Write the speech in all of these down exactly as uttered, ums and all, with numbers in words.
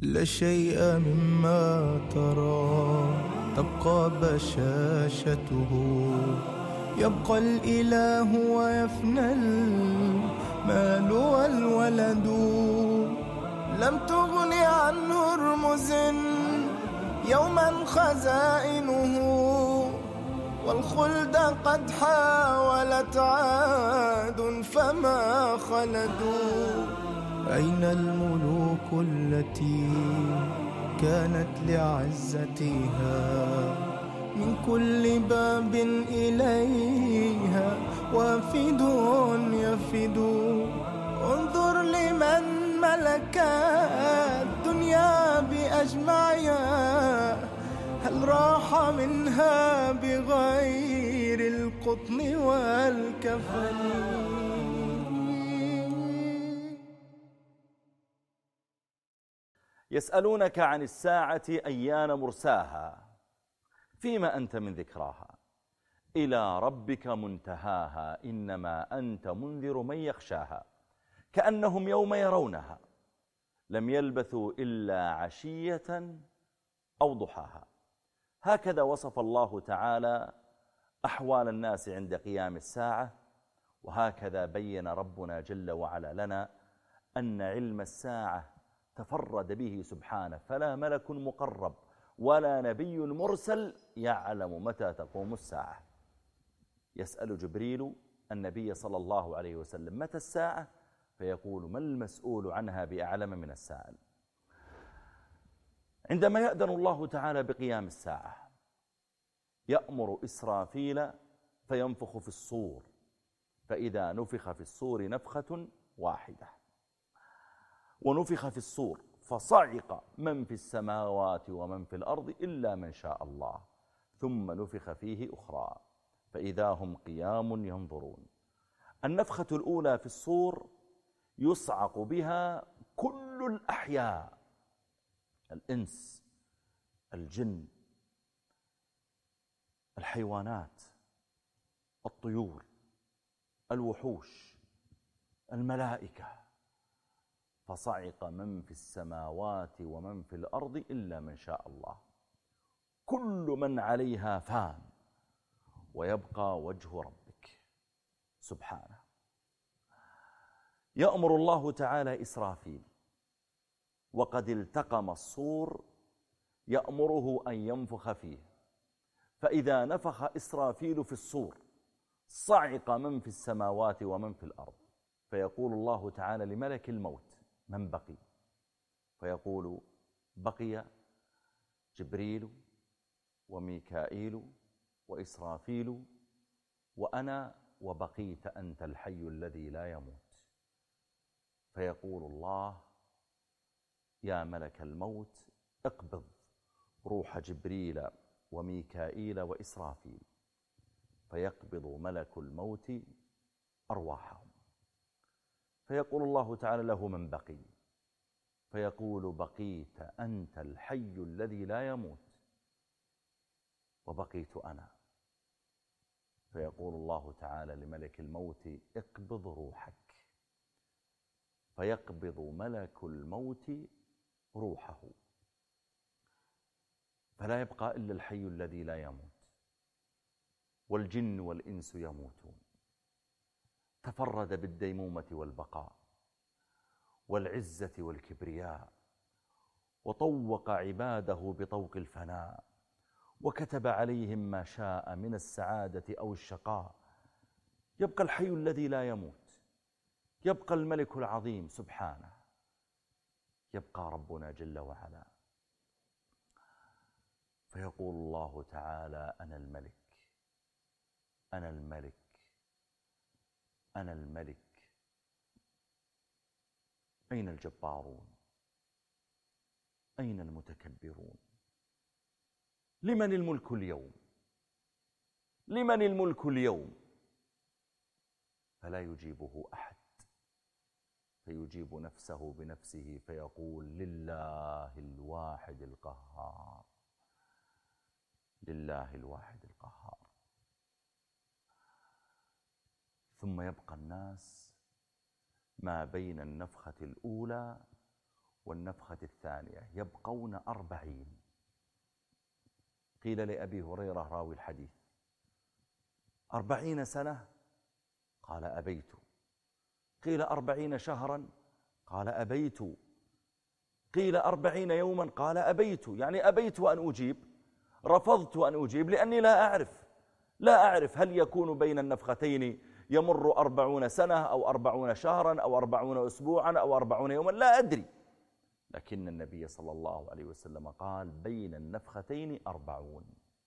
لا شيء مما ترى تبقى بشاشته، يبقى الإله ويفنى المال والولد. لم تغن عن هرمز يوما خزائنه، والخلد قد حاولت عاد فما خلدوا. أين الملوك التي كانت لعزتها من كل باب إليها وافد يفد؟ انظر لمن ملك الدنيا بأجمعها، هل راح منها بغير القطن والكفن؟ يسألونك عن الساعة أيان مرساها، فيما أنت من ذكراها، إلى ربك منتهاها، إنما أنت منذر من يخشاها، كأنهم يوم يرونها لم يلبثوا إلا عشية أو ضحاها. هكذا وصف الله تعالى أحوال الناس عند قيام الساعة، وهكذا بين ربنا جل وعلا لنا أن علم الساعة تفرد به سبحانه، فلا ملك مقرب ولا نبي مرسل يعلم متى تقوم الساعة. يسأل جبريل النبي صلى الله عليه وسلم متى الساعة، فيقول ما المسؤول عنها بأعلم من السائل. عندما يأذن الله تعالى بقيام الساعة يأمر إسرافيل فينفخ في الصور، فإذا نفخ في الصور نفخة واحدة، ونفخ في الصور فصعق من في السماوات ومن في الأرض إلا من شاء الله، ثم نفخ فيه أخرى فإذا هم قيام ينظرون. النفخة الأولى في الصور يصعق بها كل الأحياء، الإنس، الجن، الحيوانات، الطيور، الوحوش، الملائكة، فصعق من في السماوات ومن في الأرض إلا من شاء الله. كل من عليها فان ويبقى وجه ربك سبحانه. يأمر الله تعالى إسرافيل وقد التقم الصور، يأمره أن ينفخ فيه، فإذا نفخ إسرافيل في الصور صعق من في السماوات ومن في الأرض، فيقول الله تعالى لملك الموت من بقي؟ فيقول بقي جبريل وميكائيل وإسرافيل وأنا، وبقيت أنت الحي الذي لا يموت. فيقول الله يا ملك الموت اقبض روح جبريل وميكائيل وإسرافيل، فيقبض ملك الموت أرواحهم. فيقول الله تعالى له من بقي؟ فيقول بقيت أنت الحي الذي لا يموت وبقيت أنا. فيقول الله تعالى لملك الموت اقبض روحك، فيقبض ملك الموت روحه، فلا يبقى إلا الحي الذي لا يموت، والجن والإنس يموتون. تفرد بالديمومة والبقاء والعزة والكبرياء، وطوق عباده بطوق الفناء، وكتب عليهم ما شاء من السعادة أو الشقاء. يبقى الحي الذي لا يموت، يبقى الملك العظيم سبحانه، يبقى ربنا جل وعلا. فيقول الله تعالى أنا الملك أنا الملك أنا الملك، أين الجبارون؟ أين المتكبرون؟ لمن الملك اليوم؟ لمن الملك اليوم؟ فلا يجيبه أحد، فيجيب نفسه بنفسه فيقول لله الواحد القهار، لله الواحد القهار. ثم يبقى الناس ما بين النفخة الأولى والنفخة الثانية يبقون أربعين. قيل لأبي هريرة راوي الحديث: أربعين سنة؟ قال: أبيت. قيل: أربعين شهرا؟ قال: أبيت. قيل: أربعين يوما؟ قال: أبيت. يعني أبيت أن أجيب، رفضت أن أجيب، لأني لا أعرف لا أعرف هل يكون بين النفختين يمر أربعون سنة أو أربعون شهرا أو أربعون أسبوعا أو أربعون يوما، لا أدري. لكن النبي صلى الله عليه وسلم قال: بين النفختين أربعون.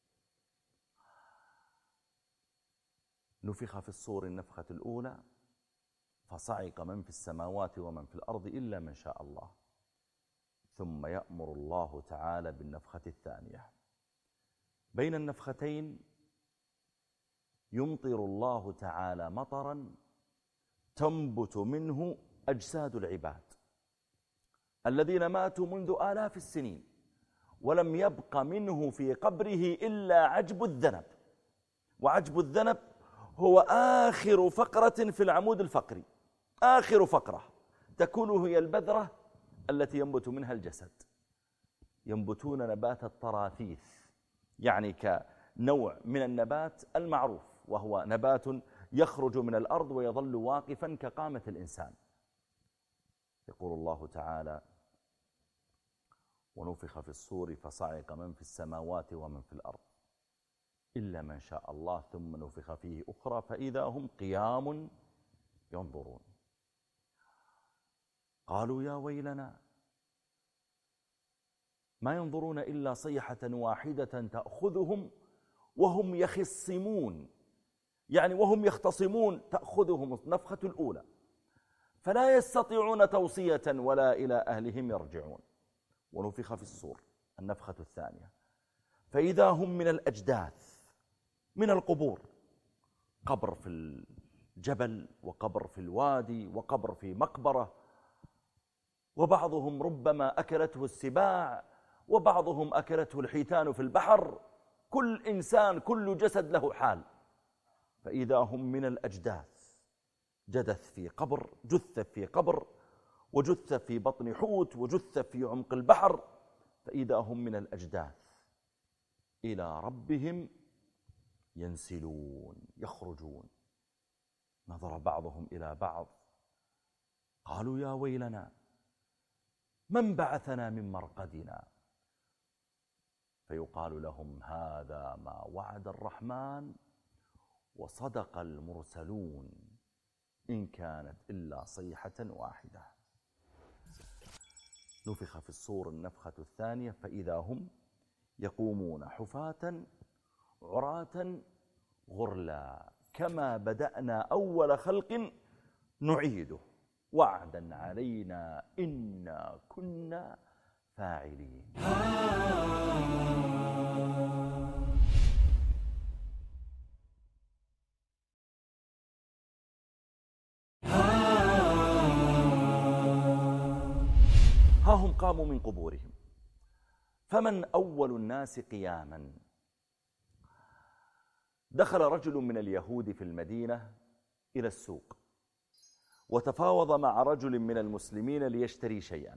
نفخ في الصور النفخة الأولى فصعق من في السماوات ومن في الأرض إلا من شاء الله، ثم يأمر الله تعالى بالنفخة الثانية. بين النفختين يمطر الله تعالى مطرا تنبت منه أجساد العباد الذين ماتوا منذ آلاف السنين، ولم يبق منه في قبره إلا عجب الذنب. وعجب الذنب هو آخر فقرة في العمود الفقري، آخر فقرة تكون هي البذرة التي ينبت منها الجسد. ينبتون نبات الطراثيث، يعني كنوع من النبات المعروف، وهو نبات يخرج من الأرض ويظل واقفا كقامة الإنسان. يقول الله تعالى: ونفخ في الصور فصعق من في السماوات ومن في الأرض إلا من شاء الله ثم نفخ فيه أخرى فإذا هم قيام ينظرون. قالوا: يا ويلنا، ما ينظرون إلا صيحة واحدة تأخذهم وهم يخصمون، يعني وهم يختصمون تأخذهم النفخة الأولى، فلا يستطيعون توصية ولا إلى أهلهم يرجعون. ونفخ في الصور النفخة الثانية فإذا هم من الأجداث، من القبور، قبر في الجبل وقبر في الوادي وقبر في مقبرة، وبعضهم ربما أكلته السباع وبعضهم أكلته الحيتان في البحر. كل إنسان كل جسد له حال. فإذا هم من الأجداث، جدث في قبر، جثة في قبر، وجثة في بطن حوت، وجثة في عمق البحر. فإذا هم من الأجداث إلى ربهم ينسلون، يخرجون. نظر بعضهم إلى بعض قالوا: يا ويلنا، من بعثنا من مرقدنا؟ فيقال لهم: هذا ما وعد الرحمن وصدق المرسلون إن كانت إلا صيحة واحدة. نفخ في الصور النفخة الثانية فإذا هم يقومون حفاة عراة غرلا كما بدأنا أول خلق نعيده وعدا علينا إنا كنا فاعلين. ها هم قاموا من قبورهم، فمن أول الناس قياما؟ دخل رجل من اليهود في المدينة إلى السوق وتفاوض مع رجل من المسلمين ليشتري شيئا،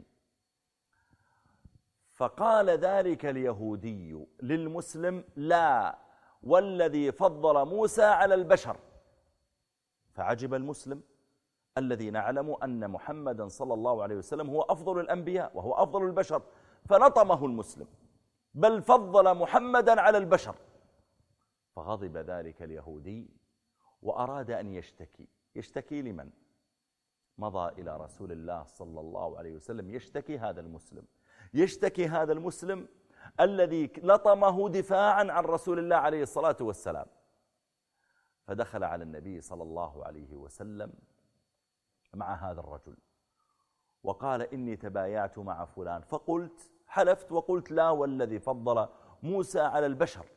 فقال ذلك اليهودي للمسلم: لا، والذي فضل موسى على البشر. فعجب المسلم الذي نعلم أن محمدا صلى الله عليه وسلم هو أفضل الأنبياء وهو أفضل البشر، فلطمه المسلم، بل فضل محمدا على البشر. فغضب ذلك اليهودي وأراد أن يشتكي. يشتكي لمن؟ مضى إلى رسول الله صلى الله عليه وسلم يشتكي هذا المسلم، يشتكي هذا المسلم الذي لطمه دفاعا عن رسول الله عليه الصلاة والسلام. فدخل على النبي صلى الله عليه وسلم مع هذا الرجل وقال: إني تبايعت مع فلان فقلت حلفت وقلت لا والذي فضل موسى على البشر.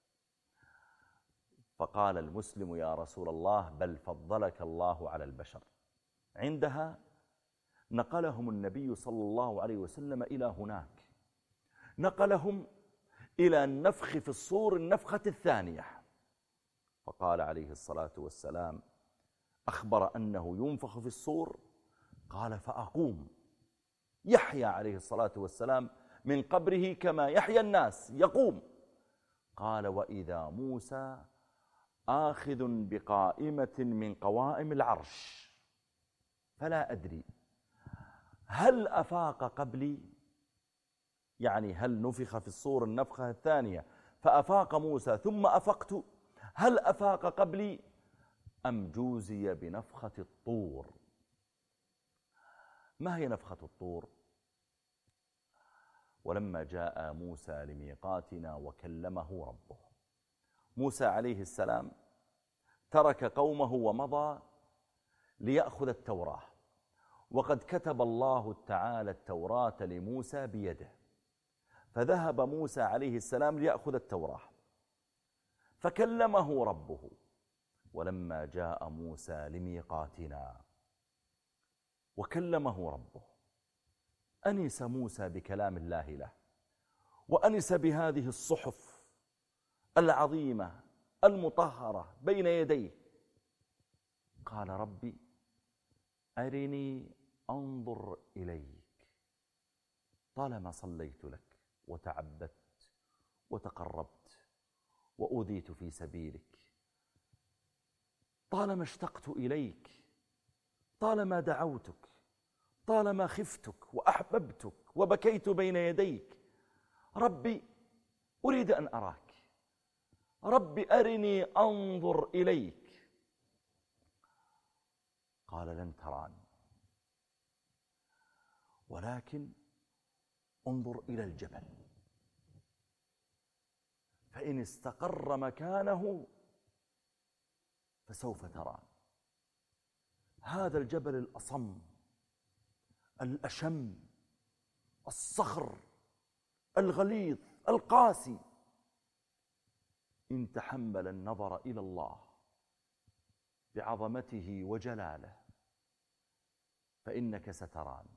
فقال المسلم: يا رسول الله، بل فضلك الله على البشر. عندها نقلهم النبي صلى الله عليه وسلم إلى هناك، نقلهم إلى النفخ في الصور النفخة الثانية. فقال عليه الصلاة والسلام: أخبر أنه ينفخ في الصور، قال: فأقوم يحيى عليه الصلاة والسلام من قبره كما يحيى الناس، يقوم. قال: وإذا موسى آخذ بقائمة من قوائم العرش فلا أدري هل أفاق قبلي، يعني هل نفخ في الصور النفخة الثانية فأفاق موسى ثم أفقت، هل أفاق قبلي أم جوزي بنفخة الطور. ما هي نفخة الطور؟ ولما جاء موسى لميقاتنا وكلمه ربه، موسى عليه السلام ترك قومه ومضى ليأخذ التوراة، وقد كتب الله تعالى التوراة لموسى بيده، فذهب موسى عليه السلام ليأخذ التوراة، فكلمه ربه. ولما جاء موسى لميقاتنا وكلمه ربه، أنس موسى بكلام الله له، وأنس بهذه الصحف العظيمة المطهرة بين يديه. قال: ربي أرني أنظر إليك، طالما صليت لك وتعبدت وتقربت وأوذيت في سبيلك، طالما اشتقت إليك، طالما دعوتك، طالما خفتك وأحببتك وبكيت بين يديك، ربي أريد أن أراك، ربي أرني أنظر إليك. قال: لن تراني ولكن انظر إلى الجبل فإن استقر مكانه فسوف تراني. هذا الجبل الأصم الأشم الصخر الغليظ القاسي إن تحمل النظر إلى الله بعظمته وجلاله فإنك ستراني.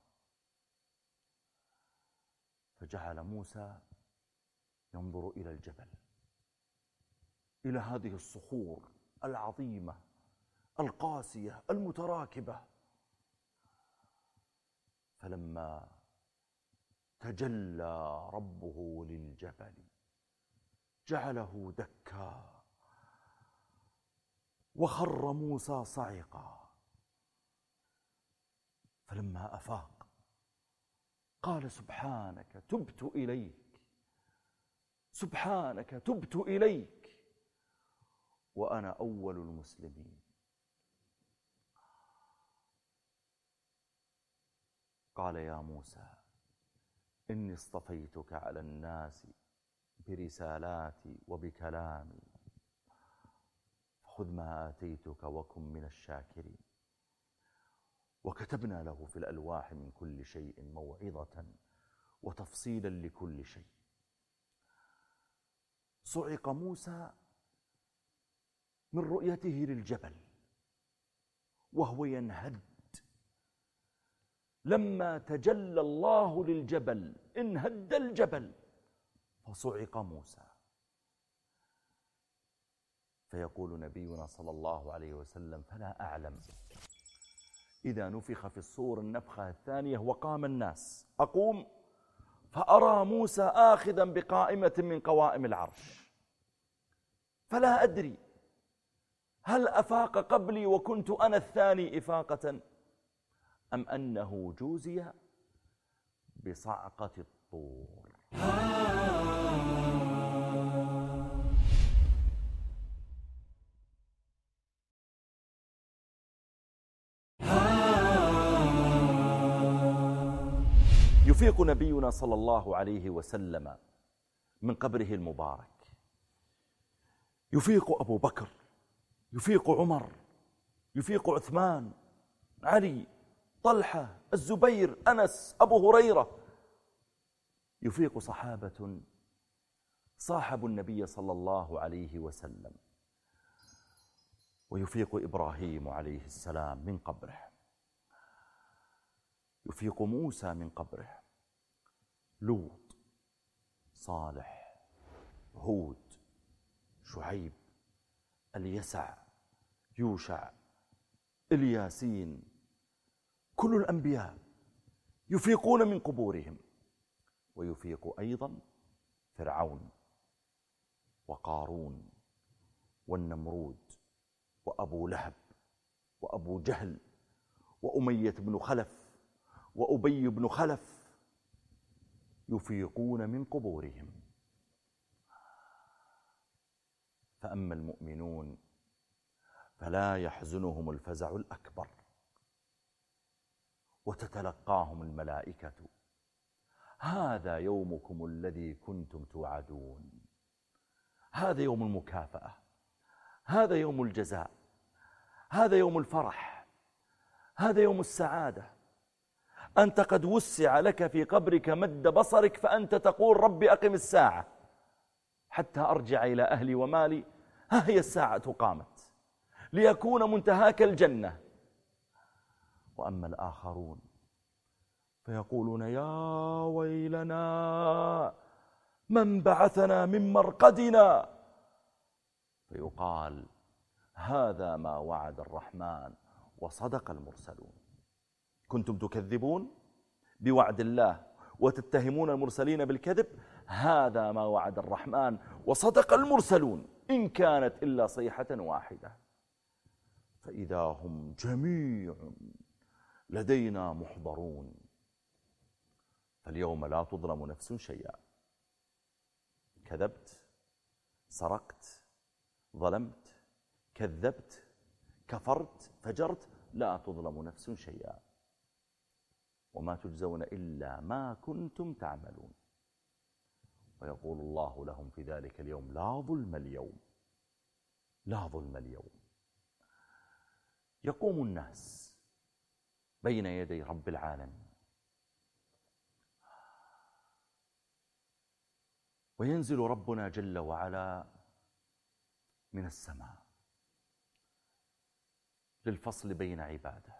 فجعل موسى ينظر إلى الجبل، إلى هذه الصخور العظيمة القاسية المتراكبة. فلما تجلى ربه للجبل جعله دكا وخر موسى صعقا. فلما أفاق قال: سبحانك تبت إليك، سبحانك تبت إليك وأنا أول المسلمين. قال: يا موسى إني اصطفيتك على الناس برسالاتي وبكلامي، خذ ما آتيتك وكن من الشاكرين. وكتبنا له في الألواح من كل شيء موعظة وتفصيلا لكل شيء. صعق موسى من رؤيته للجبل وهو ينهد. لما تجلى الله للجبل انهد الجبل فصعق موسى. فيقول نبينا صلى الله عليه وسلم: فلا أعلم إذا نفخ في الصور النفخة الثانية وقام الناس أقوم فأرى موسى آخذا بقائمة من قوائم العرش، فلا أدري هل أفاق قبلي وكنت أنا الثاني إفاقة، أم أنه جوزي بصعقة الطور. يفيق نبينا صلى الله عليه وسلم من قبره المبارك، يفيق أبو بكر، يفيق عمر، يفيق عثمان، علي، طلحة، الزبير، أنس، أبو هريرة، يفيق صحابة صاحبوا النبي صلى الله عليه وسلم. ويفيق إبراهيم عليه السلام من قبره، يفيق موسى من قبره، لوط، صالح، هود، شعيب، اليسع، يوشع، الياسين، كل الأنبياء يفيقون من قبورهم. ويفيق أيضا فرعون وقارون والنمرود وأبو لهب وأبو جهل وأمية بن خلف وأبي بن خلف، يفيقون من قبورهم. فأما المؤمنون فلا يحزنهم الفزع الأكبر، وتتلقاهم الملائكة: هذا يومكم الذي كنتم توعدون. هذا يوم المكافأة، هذا يوم الجزاء، هذا يوم الفرح، هذا يوم السعادة. أنت قد وسع لك في قبرك مد بصرك، فأنت تقول: ربي أقم الساعة حتى أرجع إلى أهلي ومالي. ها هي الساعة قامت ليكون منتهاك الجنة. وأما الآخرون فيقولون: يا ويلنا من بعثنا من مرقدنا. فيقال: هذا ما وعد الرحمن وصدق المرسلون. كنتم تكذبون بوعد الله وتتهمون المرسلين بالكذب، هذا ما وعد الرحمن وصدق المرسلون، إن كانت إلا صيحة واحدة فإذا هم جميع لدينا محضرون. فاليوم لا تظلم نفس شيئا. كذبت، سرقت، ظلمت، كذبت، كفرت، فجرت، لا تظلم نفس شيئا، وما تجزون إلا ما كنتم تعملون. ويقول الله لهم في ذلك اليوم: لا ظلم اليوم، لا ظلم اليوم. يقوم الناس بين يدي رب العالمين، وينزل ربنا جل وعلا من السماء للفصل بين عباده،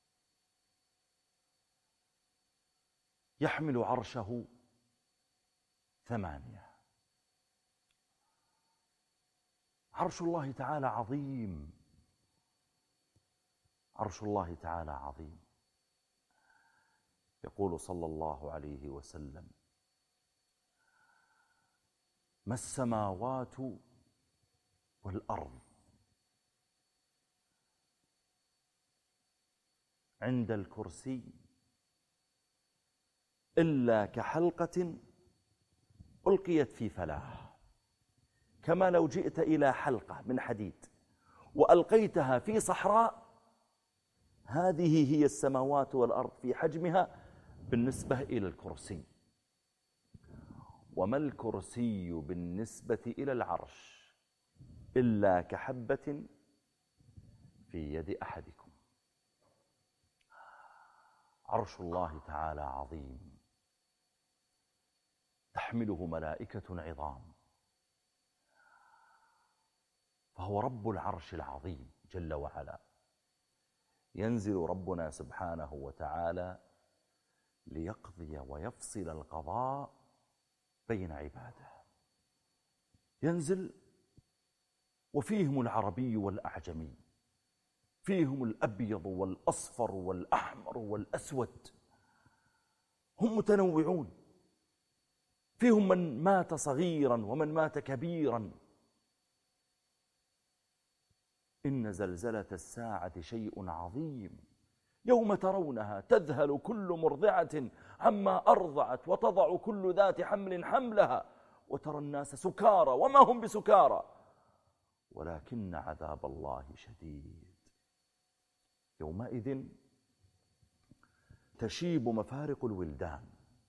يحمل عرشه ثمانية. عرش الله تعالى عظيم، عرش الله تعالى عظيم. يقول صلى الله عليه وسلم: ما السماوات والأرض عند الكرسي إلا كحلقة ألقيت في فلاة، كما لو جئت إلى حلقة من حديد وألقيتها في صحراء، هذه هي السماوات والأرض في حجمها بالنسبة إلى الكرسي. وما الكرسي بالنسبة إلى العرش إلا كحبة في يد أحدكم. عرش الله تعالى عظيم، تحمله ملائكة عظام، فهو رب العرش العظيم جل وعلا. ينزل ربنا سبحانه وتعالى ليقضي ويفصل القضاء بين عباده. ينزل وفيهم العربي والأعجمي، فيهم الأبيض والأصفر والأحمر والأسود، هم متنوعون، فيهم من مات صغيرا ومن مات كبيرا. إن زلزلة الساعة شيء عظيم، يوم ترونها تذهل كل مرضعة عما أرضعت وتضع كل ذات حمل حملها وترى الناس سكارى وما هم بسكارى ولكن عذاب الله شديد. يومئذ تشيب مفارق الولدان،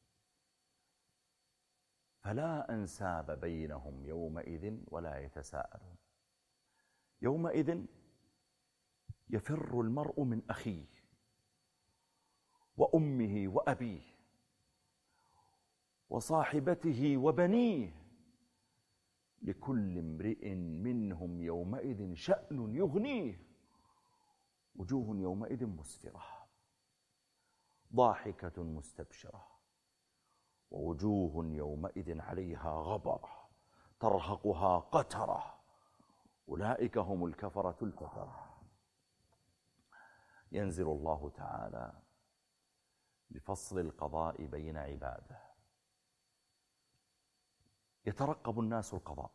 فلا أنساب بينهم يومئذ ولا يتساءلون. يومئذ يفر المرء من أخيه وأمه وأبيه وصاحبته وبنيه، لكل امرئ منهم يومئذ شأن يغنيه، وجوه يومئذ مسفرة ضاحكة مستبشرة، ووجوه يومئذ عليها غبرة ترهقها قترة، أولئك هم الكفرة الفجرة. ينزل الله تعالى لفصل القضاء بين عباده. يترقب الناس القضاء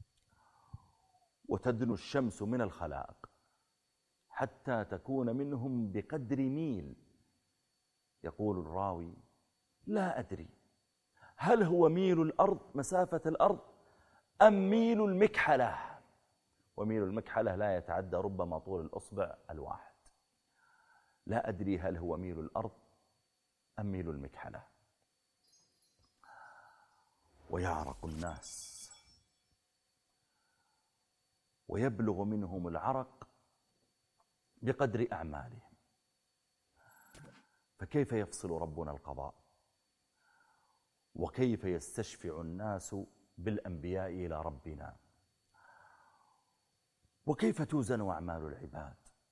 وتدنو الشمس من الخلائق حتى تكون منهم بقدر ميل. يقول الراوي: لا أدري هل هو ميل الأرض، مسافة الأرض، أم ميل المكحلة؟ وميل المكحلة لا يتعدى ربما طول الأصبع الواحد. لا أدري هل هو ميل الأرض أم ميل المكحلة. ويعرق الناس ويبلغ منهم العرق بقدر أعمالهم. فكيف يفصل ربنا القضاء؟ وكيف يستشفع الناس بالأنبياء إلى ربنا؟ وكيف توزن أعمال العباد؟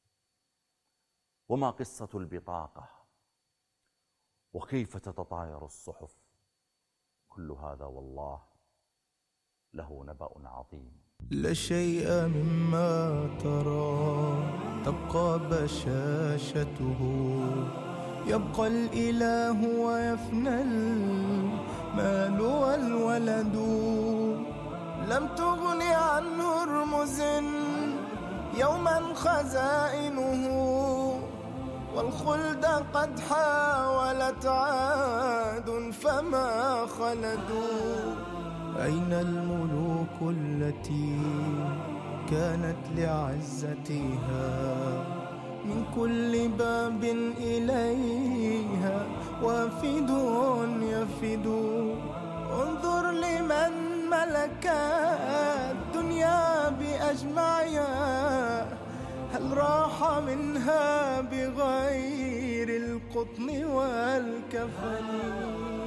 وما قصة البطاقة؟ وكيف تتطاير الصحف؟ كل هذا والله له نبأ عظيم. لا شيء مما ترى تبقى بشاشته، يبقى الإله ويفنى المال والولد. لم تغن عنه رمز يوما خزائنه، والخلد قد حاولت عاد فما خلدوا. أين الملوك التي كانت لعزتها من كل باب إليها وافد يفد؟ انظر لمن ملك الدنيا بأجمعها، هل راح منها بغير القطن والكفن؟